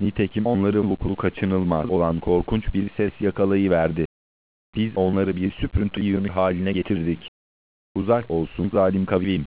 Nitekim onları vuku kaçınılmaz olan korkunç bir ses yakalayıverdi. Biz onları bir süprüntü yığını haline getirdik. Uzak olsun zalim kavim.